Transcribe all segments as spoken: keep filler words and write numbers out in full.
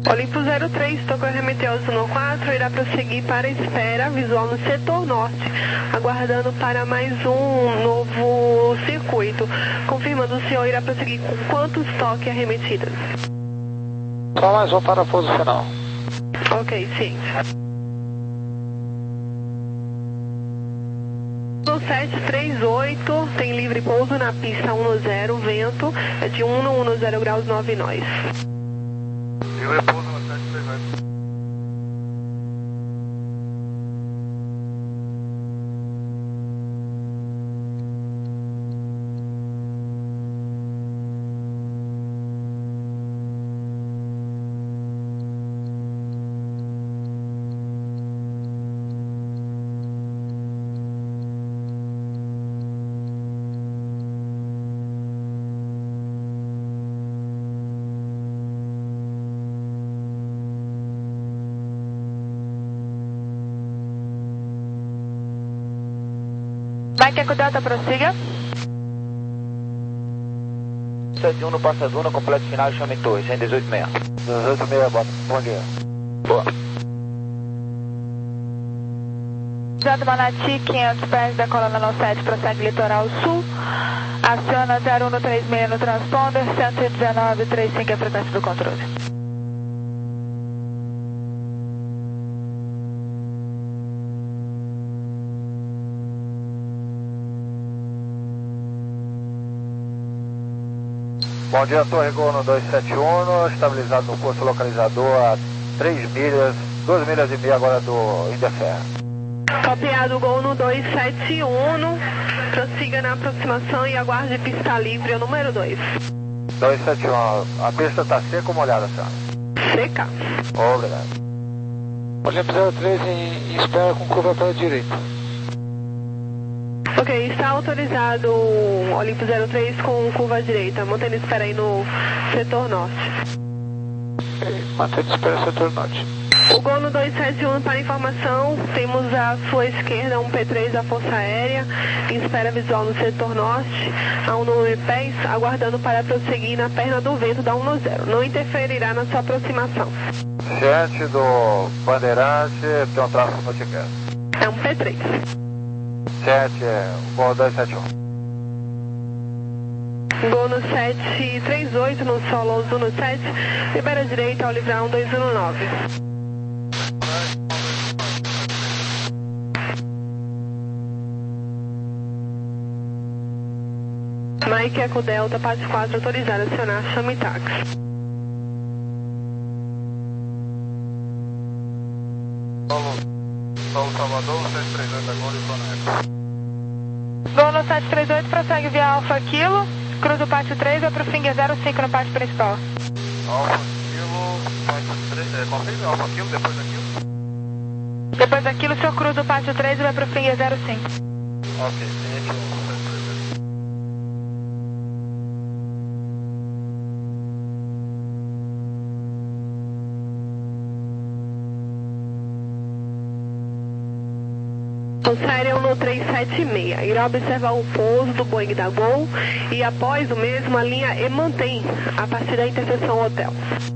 Olimpo zero três, tocou remeter ao Zuno quatro, irá prosseguir para a espera visual no setor norte, aguardando para mais um novo circuito. Confirmando, o senhor irá prosseguir com quantos toques arremetidas? Só mais um para pouso final. Ok, sim. sete três oito, tem livre pouso na pista um zero, vento é de um zero graus nove nós. Livre pouso no sete três oito. Mike Eco Delta, prossiga. sete um no Passa Duna, completo final, chame torre, cento e dezoito meia. dezoito meia, bota. Bom dia. Boa. Jato Manati, quinhentos pés da coluna no sete, prossegue litoral sul. Aciona zero um no três seis no transponder, cento e dezenove, trinta e cinco é a frequência do controle. Bom dia, Torre Gol no dois sete um, estabilizado no curso localizador a três milhas, duas milhas e meia agora do Indefer. Copiado, Gol no dois sete um, prossiga na aproximação e aguarde pista livre, o número dois. dois sete um, a pista está seca ou molhada, senhora? Seca. Obrigado. Olimpo zero três em, em espera com curva para a direita. Ok, está autorizado o Olimpo zero três com curva à direita, mantendo espera aí no setor norte. Ok, mantendo espera no setor norte. O Gol no dois sete um, para informação, temos à sua esquerda um P três da Força Aérea, em espera visual no setor norte, a um número de pés, aguardando para prosseguir na perna do vento da um zero. Não interferirá na sua aproximação. Ciente do Bandeirante, tem um tráfego notificado. É um P três. sete, Gol dois sete um. Gol no sete três oito, no solo Zuno sete, libera a direita ao livrar um dois um nove. Mike Eco Delta, parte quatro, autorizado a acionar chame táxi. Solo Salvador, sete três oito agora e Zona Eco. Gol no sete três oito, prossegue via Alfa Kilo, cruza o pátio três, vai pro Finger zero cinco no pátio principal. Alfa Kilo, pátio três, é, confirme Alfa Kilo, depois daquilo? Depois daquilo, o senhor cruza o pátio três e vai pro Finger zero cinco. Ok, ciente do sete três oito. O Sirion no três sete seis, irá observar o pouso do Boeing da Gol e após o mesmo a linha E mantém a partir da interseção hotel.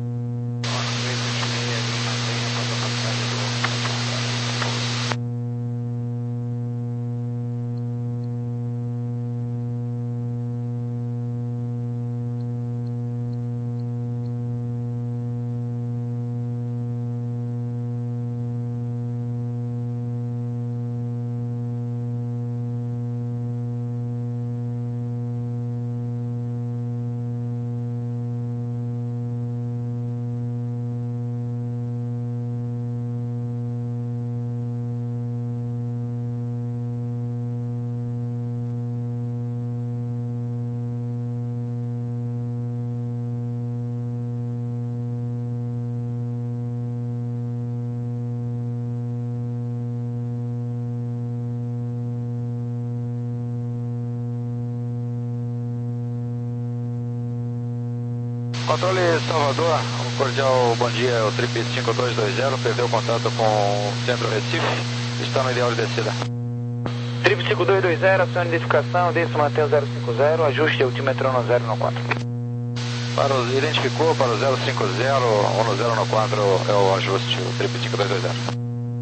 Controle Salvador, um cordial bom dia, o Trip cinco dois dois zero, perdeu o contato com o Centro Recife, está no ideal de descida. Trip cinco dois dois zero, acione identificação, desça mantém o zero cinco zero, ajuste altimetrão no zero no quatro. Para o, identificou para o zero cinco zero, um zero quatro é o ajuste, o triplo cinco dois dois zero.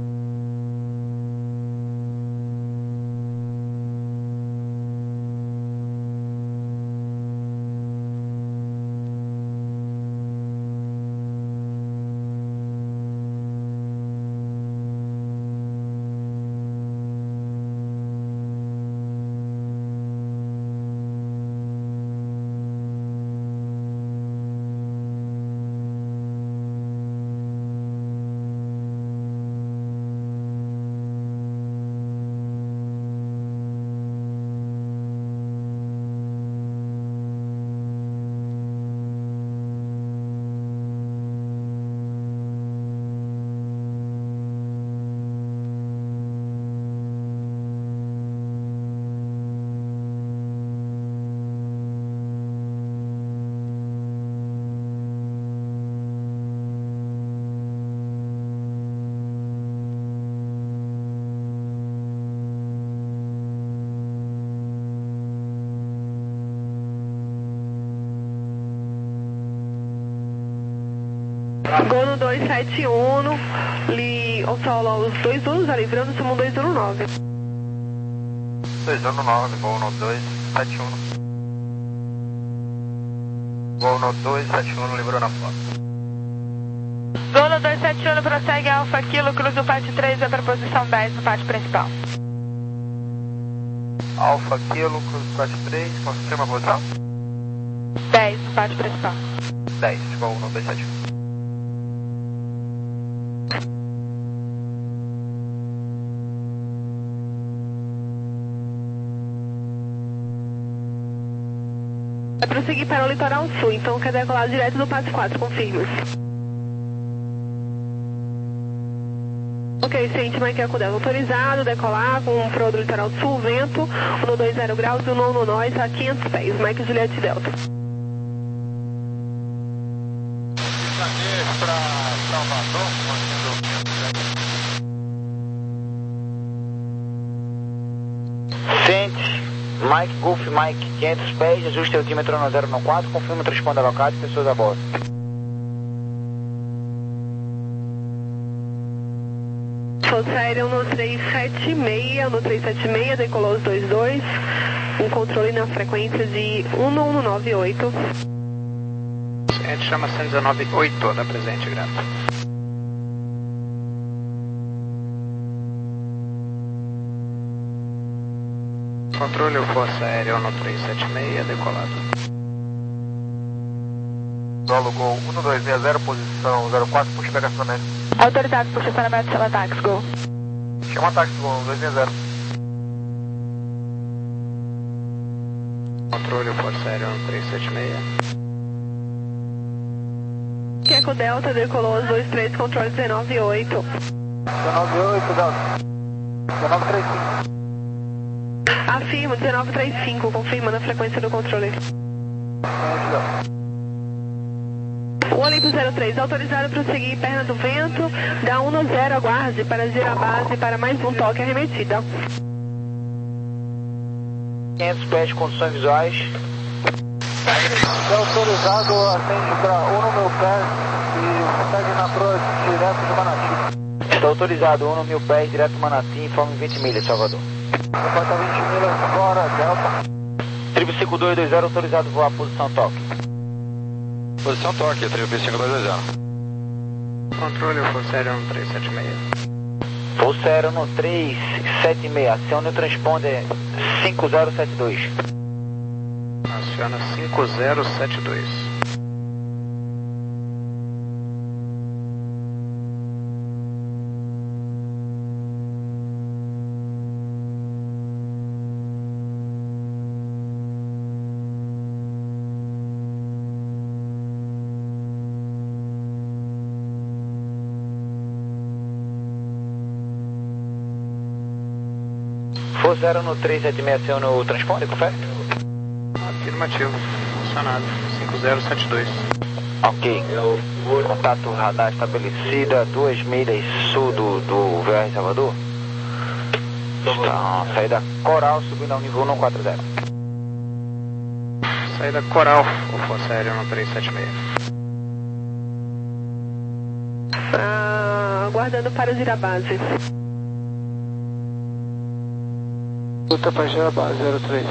Gol no dois sete um, li, o solo, os dois Zulus, a livrando, somos dois um nove. dois um nove, gol no dois sete um. Gol no dois sete um, livrou na foto. Gol no dois sete um, prossegue Alfa Kilo, cruza o pátio três, vai para a posição dez no pátio principal. Alfa Kilo, cruza o pátio três, confirma a posição? dez no pátio principal. dez, gol no dois sete um. Vai prosseguir para o litoral sul, então quer decolar direto do Pátio quatro, confirma. Ok, ciente, Mike Eco Delta autorizado, decolar com pro do litoral sul, vento, um dois zero graus, e um no nós a quinhentos pés, Mike Juliette Delta. Para Salvador, Ciente, Mike Golf Mike, quinhentos pés, ajuste altímetro no zero quatro, confirma o transponder alocado e pessoas a bordo. Força Aérea no três sete seis, no três sete seis, decolou os dois dois, um controle na frequência de um um nove oito. Ciente, chama cento e dezenove oito, da presente, grato. Controle o Força Aérea no três sete seis, decolado. Solo Gol um dois seis zero, posição zero quatro, puxa pegacionamento. Autorizado por estacionamento, chama táxi, Gol. Chama táxi, Gol um dois seis zero. Controle o Força Aérea no três sete seis. Eco Delta decolou os dois três, controle dezenove oito. dezenove oito, Delta. dezenove três cinco. Afirma, dezenove trinta e cinco, confirmando a frequência do controle. O Olympus zero três, autorizado para prosseguir perna do vento, dá um no zero, aguarde para girar a base para mais um toque arremetida. quinhentos pés, condições visuais. É autorizado, atende para um no meu pé e segue na proa direto de Manati. Está autorizado, um no mil pés, direto do Manati, informe vinte milhas, Salvador. Reporta vinte milhas agora, Delta. Triplo cinco dois dois zero, autorizado voar, posição toque. Posição toque, triplo cinco dois dois zero. Controle o Força Aérea no três sete seis. Força Aérea no três sete seis, acione o transponder cinco zero sete dois. Aciona cinco zero sete dois. Força Aérea no três sete seis, acione o transponder, confere? Afirmativo, funcionado, cinco zero sete dois. Ok, contato radar estabelecido a duas milhas sul do, do V R Salvador. Está saída Coral subindo ao nível um quatro zero. Saída Coral, Força Aérea um três sete seis. Ah, aguardando para os ir à base. Luta para ir à base, zero três.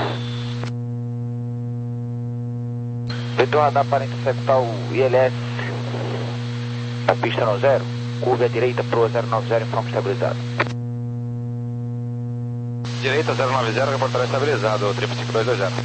Vetor radar para interceptar o I L S. A pista no zero. Curva à direita, proa zero nove zero, informe estabilizado. Direita zero nove zero, reportará estabilizado, triplo cinco dois dois zero.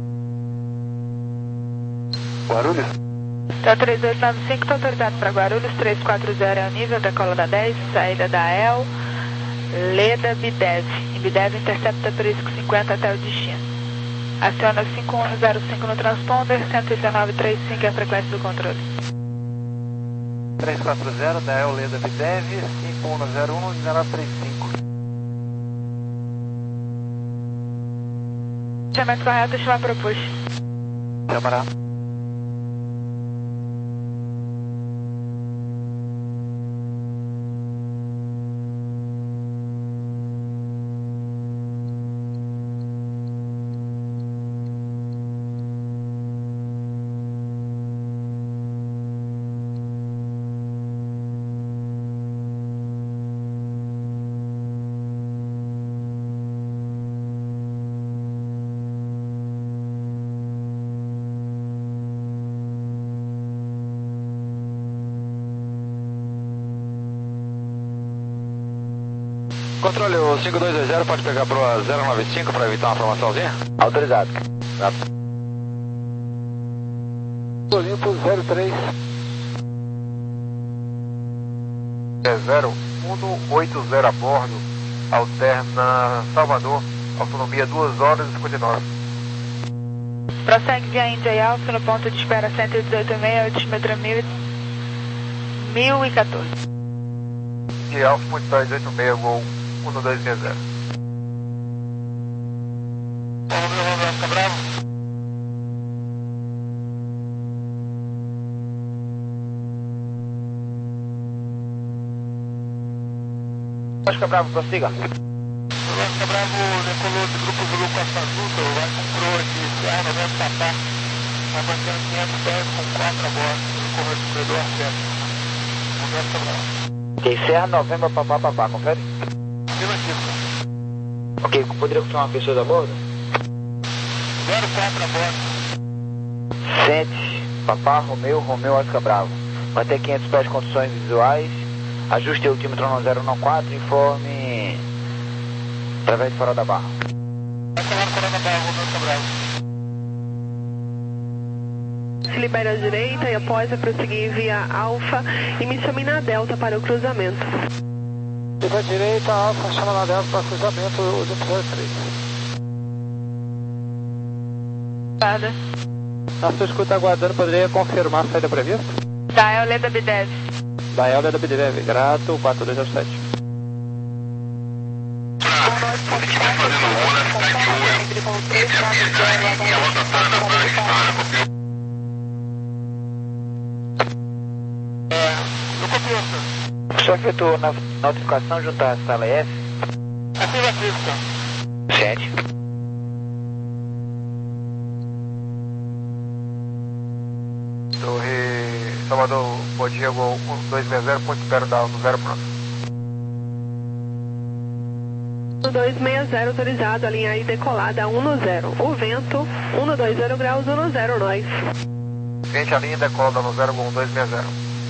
Guarulhos? Então três dois nove cinco, está autorizado para Guarulhos, três quatro zero é o nível, decola da dez, saída da E L, Leda Bidev. Em Bidev intercepta Prisco cinquenta até o destino. Aciona cinco um zero cinco no transponder, cento e dezenove trinta e cinco é a frequência do controle. três quatro zero, da E L Leda Bidev, cinco um zero um, dezenove trinta e cinco. Chamamento correto, chamar para o push. Chamará. Controle, o cinco dois dois zero pode pegar pro zero nove cinco para evitar uma formaçãozinha? Autorizado. Olimpo zero três. É zero um oito zero a bordo, alterna Salvador, autonomia duas horas e cinquenta e nove. Prossegue via Índia e Alfa no ponto de espera cento e dezoito vírgula seis, altímetro mil e quatorze. E Alfa, ponto de dezoito vírgula seis, voo um dois seis zero. Fica bravo. Oscar Bravo, prossiga. Oscar Bravo decolou de Grupo Zulu Costa Azul, vai com proa de C A noventa Papá, avançando quinhentos pés com quatro a bordo, corredor do corredor certo. Oscar Bravo. Ok, Serra Novembro, papá, papá, confere? Afirmativo. Ok, poderia confirmar uma pessoa a bordo? zero quatro a bordo. Sente, papá, Romeu, Romeu, Oscar Bravo. Manter quinhentos pés, condições visuais. Ajuste o altímetro no zero um quatro, informe através de farol da barra. Vai falar farol da barra, Romeu Cabral. Se libera à direita e após a prosseguir via Alfa e me chame na Delta para o cruzamento. Libera à direita, Alfa, chama na Delta para cruzamento do zero três. Guarda. Na sua escuta aguardando, poderia confirmar a saída prevista? Da E L Leda Bidev. Da E L da B D V, grato, quatro dois zero sete. O senhor efetuou na notificação junto à sala F? Afirmativo, Sente. Torre Salvador, bom dia, voo um dois seis zero, ponto de espera da no zero pronto. um dois seis zero autorizado, a linha aí decolada um no zero. O vento, um dois zero graus, um no zero, nós. Gente, a linha decola no zero um dois seis zero.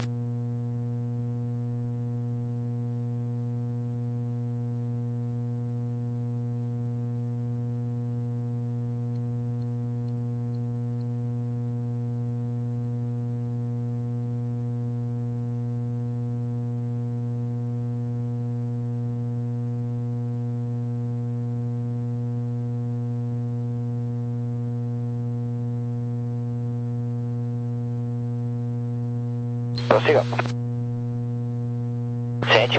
Prossiga. Sente.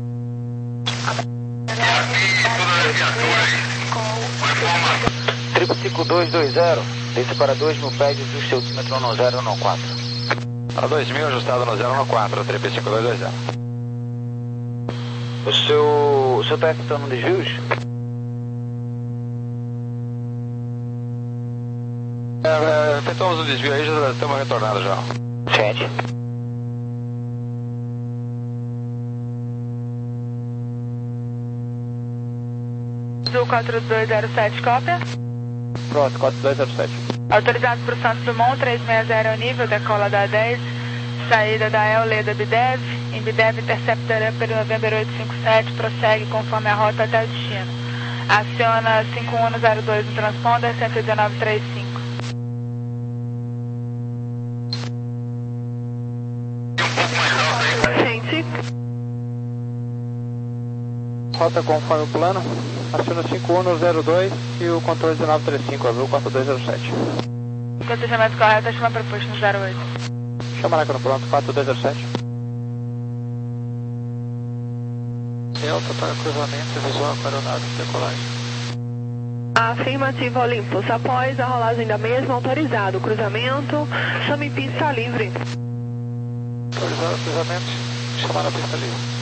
Triplo cinco dois dois zero, desce para dois mil pés, ajuste o altímetro no zero um quatro. Para dois mil, ajustado no zero um quatro, triplo cinco dois dois zero. O seu, o seu está efetuando desvios? É, é, efetuamos o desvio aí, já estamos retornados já. Sente. Azul quatro dois zero sete, cópia. Pronto, quatro dois zero sete. Autorizado para o Santos Dumont, trezentos e sessenta ao nível, decola da dez, saída da El Leda Bidev, em Bidev interceptará pelo November oitocentos e cinquenta e sete, prossegue conforme a rota até o destino. Aciona cinco um zero dois no transponder, cento e dezenove trinta e cinco. Gente, Rota conforme o plano. Aciona cinco um zero dois e o controle dezenove trinta e cinco, azul quatro dois zero sete. Procedimento correto, chama proposto no zero oito. Chama lá no pronto, quatro dois zero sete. Delta para cruzamento visual para aeronave de decolagem. afirmativo Olympus. Após a rolagem da mesma, autorizado. Cruzamento, chame pista livre. Autorizado o cruzamento, chamar a pista livre.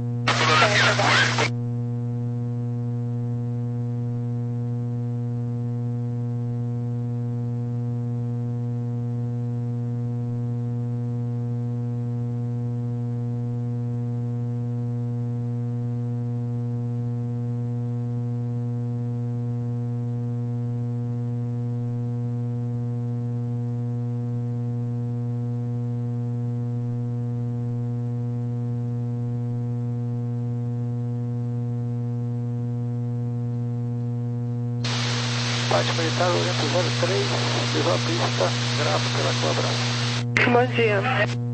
Parte militar Olympus zero três, visual pista, grato pela colaboração. Bom dia.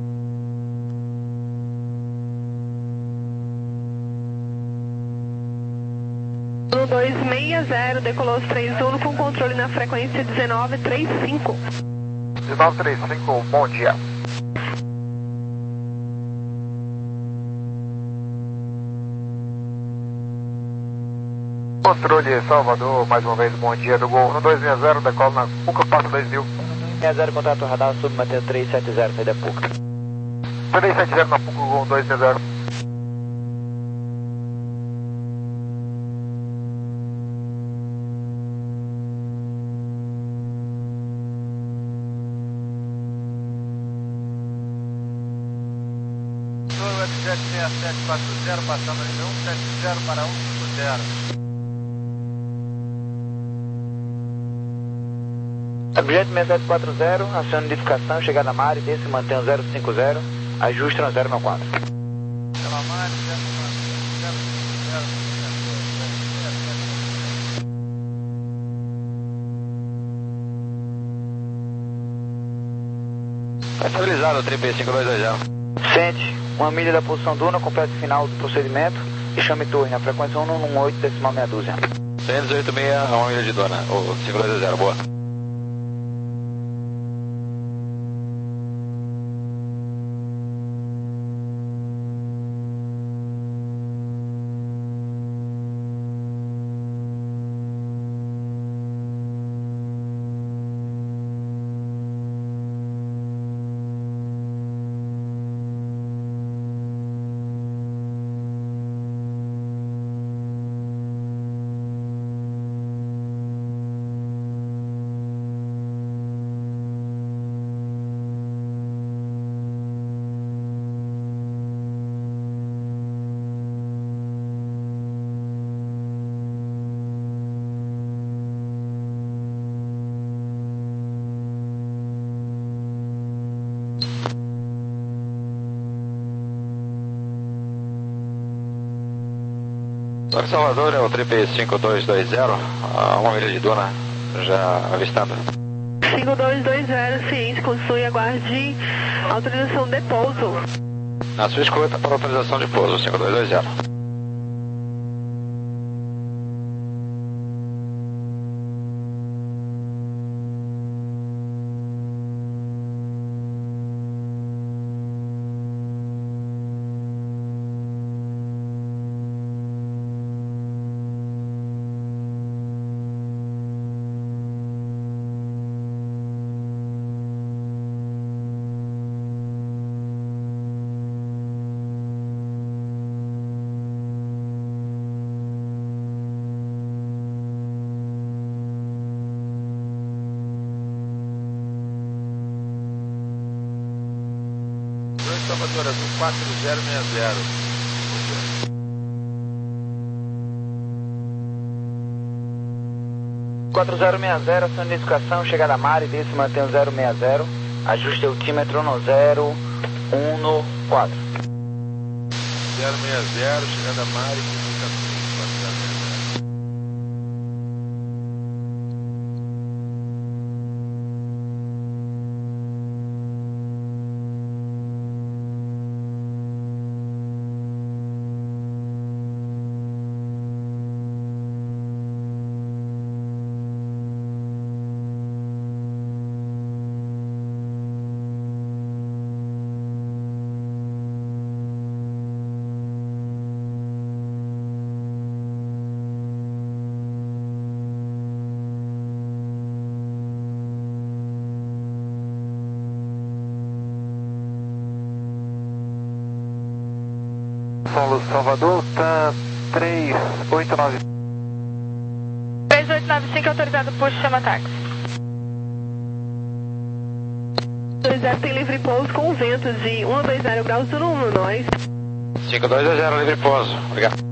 um dois seis zero, decolou os três um com controle na frequência dezenove trinta e cinco. dezenove trinta e cinco, bom dia. Controle Salvador, mais uma vez, bom dia do Gol um dois seis zero, decola na Puca, passa dois mil. seis zero, contato radar, submanter três sete zero, saída Puca. três sete zero na Puca, Gol um dois seis zero. Webjet seis sete quatro zero, passando de um sete zero para um cinco zero. Objeto seis sete quatro zero, aciona identificação, chegada na área, desce, mantém o zero cinco zero, ajuste no zero quatro. Pela Mari, zero cinco zero. Estabilizado, trinta e cinco dois dois zero. Sente, uma milha da posição duna, complete final do procedimento e chame torre na frequência um um oito decimal meia dúzia. trezentos e oitenta e seis, uma milha de dona, o cinco dois dois zero, boa. Para Salvador é o trinta cinco dois dois zero, uma milha de dona, já avistando. cinco dois dois zero, ciente, constitui, aguarde autorização de pouso. Na sua escuta para autorização de pouso, cinco dois dois zero. Salvador, azul quatro zero seis zero. quatro zero seis zero, ação de identificação, chegada a Mari, desce, mantém o zero seis zero, ajuste altímetro no zero um no quatro. zero seis zero, chegada a Mari, comunicação. São Luís, Salvador, tá três oito nove. três oito nove cinco autorizado por chama táxi. dois zero tem livre pouso com ventos de cento e vinte graus do Lula, nós. cinco dois zero, livre pouso. Obrigado.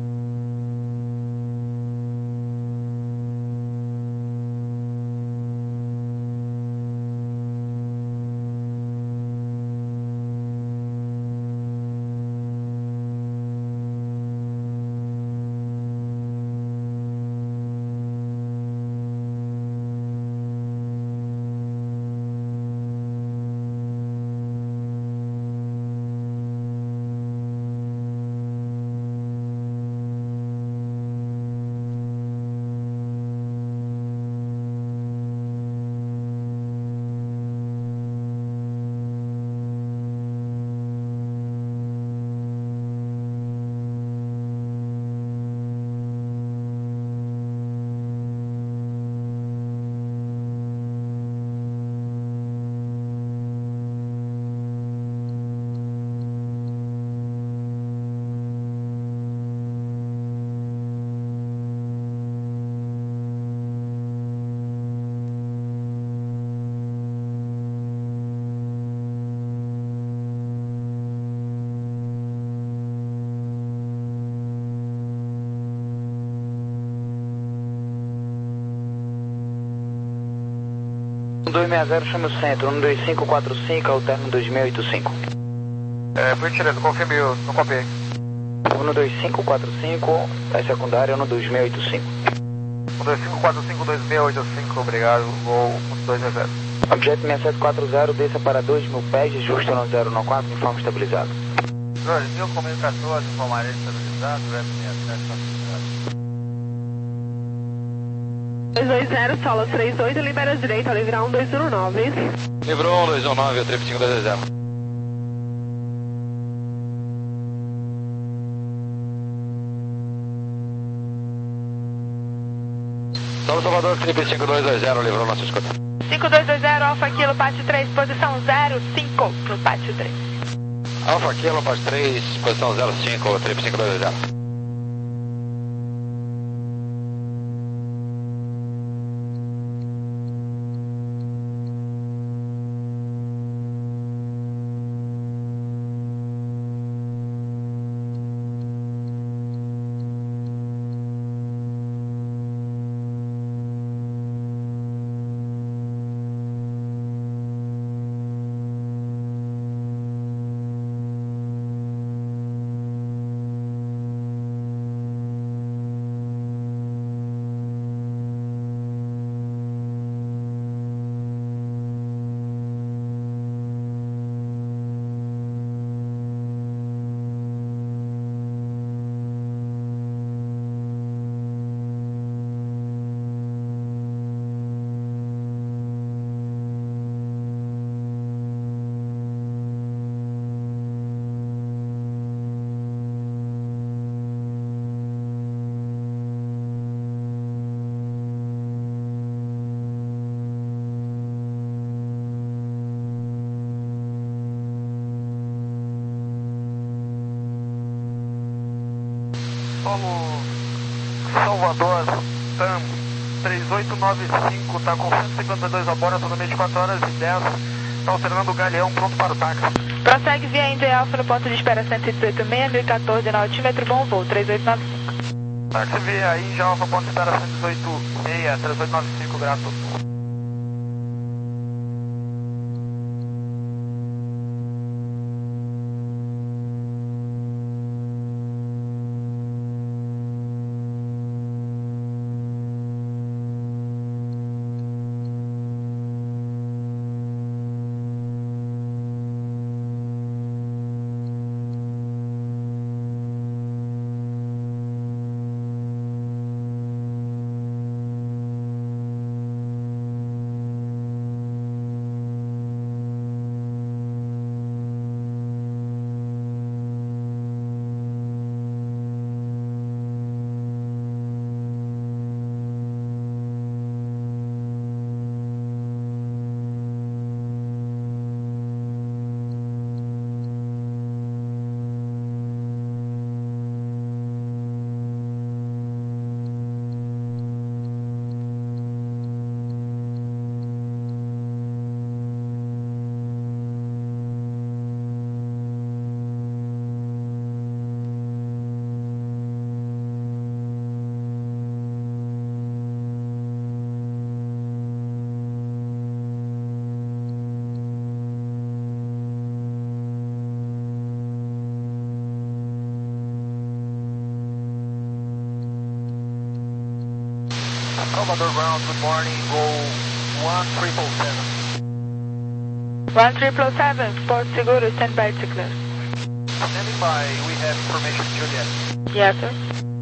dois seis zero, chama o centro, um dois cinco quatro cinco, ao término dois seis oito cinco. É, por gentileza, confirme, eu não copiei. um dois cinco quatro cinco, é secundária, um dois seis oito cinco. um dois cinco quatro cinco, dois seis oito cinco, obrigado, voo um dois zero. Objeto seis sete quatro zero, desça para dois mil pés, ajuste no zero um quatro, informe estabilizado. Jorge, mil comunicações, informarei estabilizado, seis sete quatro zero. dois dois zero, sola três oito, libera direito, ao livrar um dois um nove. Livrou um dois um nove, o trip cinco dois zero. Salve Salvador, trip cinco dois dois zero, livrou nossa escuta. cinco dois dois zero, Alfa Kilo, Pátio três, posição zero cinco no Pátio três. Alfa Kilo, Pátio três, posição zero cinco, trip cinco dois zero. Solo Salvador, TAM três oito nove cinco, tá com cento e cinquenta e dois a bordo, totalmente quatro horas e dez, tá alternando o galeão, pronto para o táxi. Prossegue via Índia Alfa no ponto de espera cento e dezoito ponto seis, mil e quatorze na altímetro, bom voo, três oito nove cinco. Táxi via aí, Índia Alfa, ponto de espera cento e dezoito ponto seis, três oito nove cinco, grato. Salvador Ground, good morning, go one triple seven. one triple seven, Porto Seguro, stand by to clear. Standing by, we have information Juliet. Yes, sir.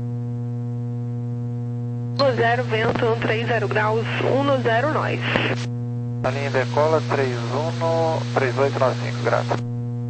um zero, vento, um três zero graus, um zero nós. A linha decola três um, três oito nove cinco, grato.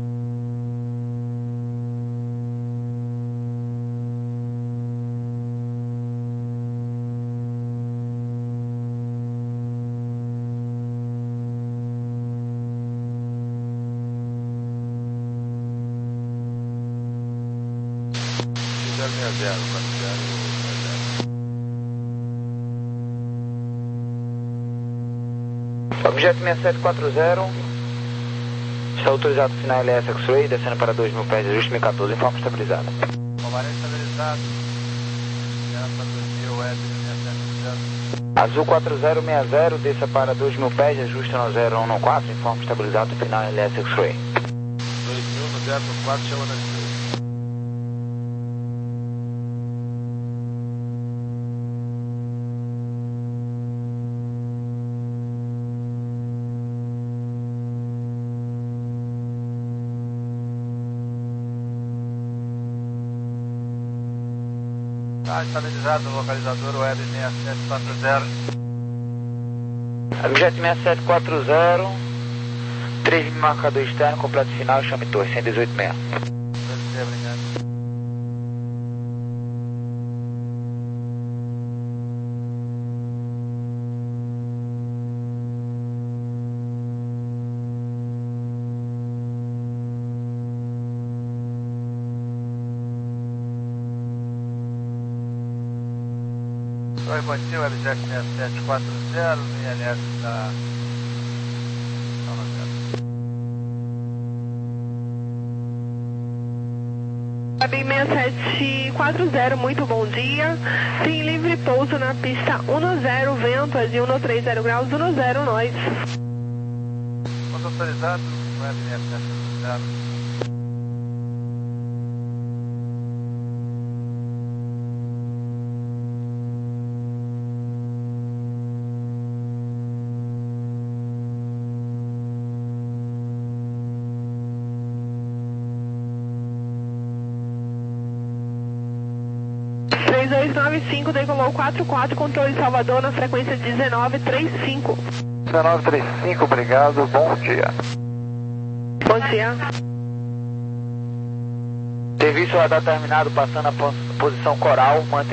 Objeto seis sete quatro zero, está autorizado final L S X-Ray, descendo para dois mil pés de ajuste, mil e quatorze, em forma estabilizada. Comaré estabilizado, para dois mil, Edson, seis sete zero. Azul quatro zero seis zero, desça para dois mil pés de ajuste no zero um quatro, em forma estabilizada, final L S X-Ray. dois mil no zero quatro, chama na estrela. Tá estabilizado no localizador web seis sete quatro zero. Objeto seis sete quatro zero, três mil marcador externo, completo final, chame torre, cento e dezoito ponto seis. Obrigado. Oi, bom dia, Webjet seis sete quatro zero, I L S da... Web seis sete quatro zero, muito bom dia. Tem livre pouso na pista um zero, vento é de um três zero graus, um zero nós. Ponto autorizado, Web seis sete quatro zero. três dois nove cinco, decolou quatro quatro, controle Salvador na frequência dezenove trinta e cinco. dezenove trinta e cinco, obrigado, bom dia. Bom dia. Serviço radar terminado, passando a posição coral, mantém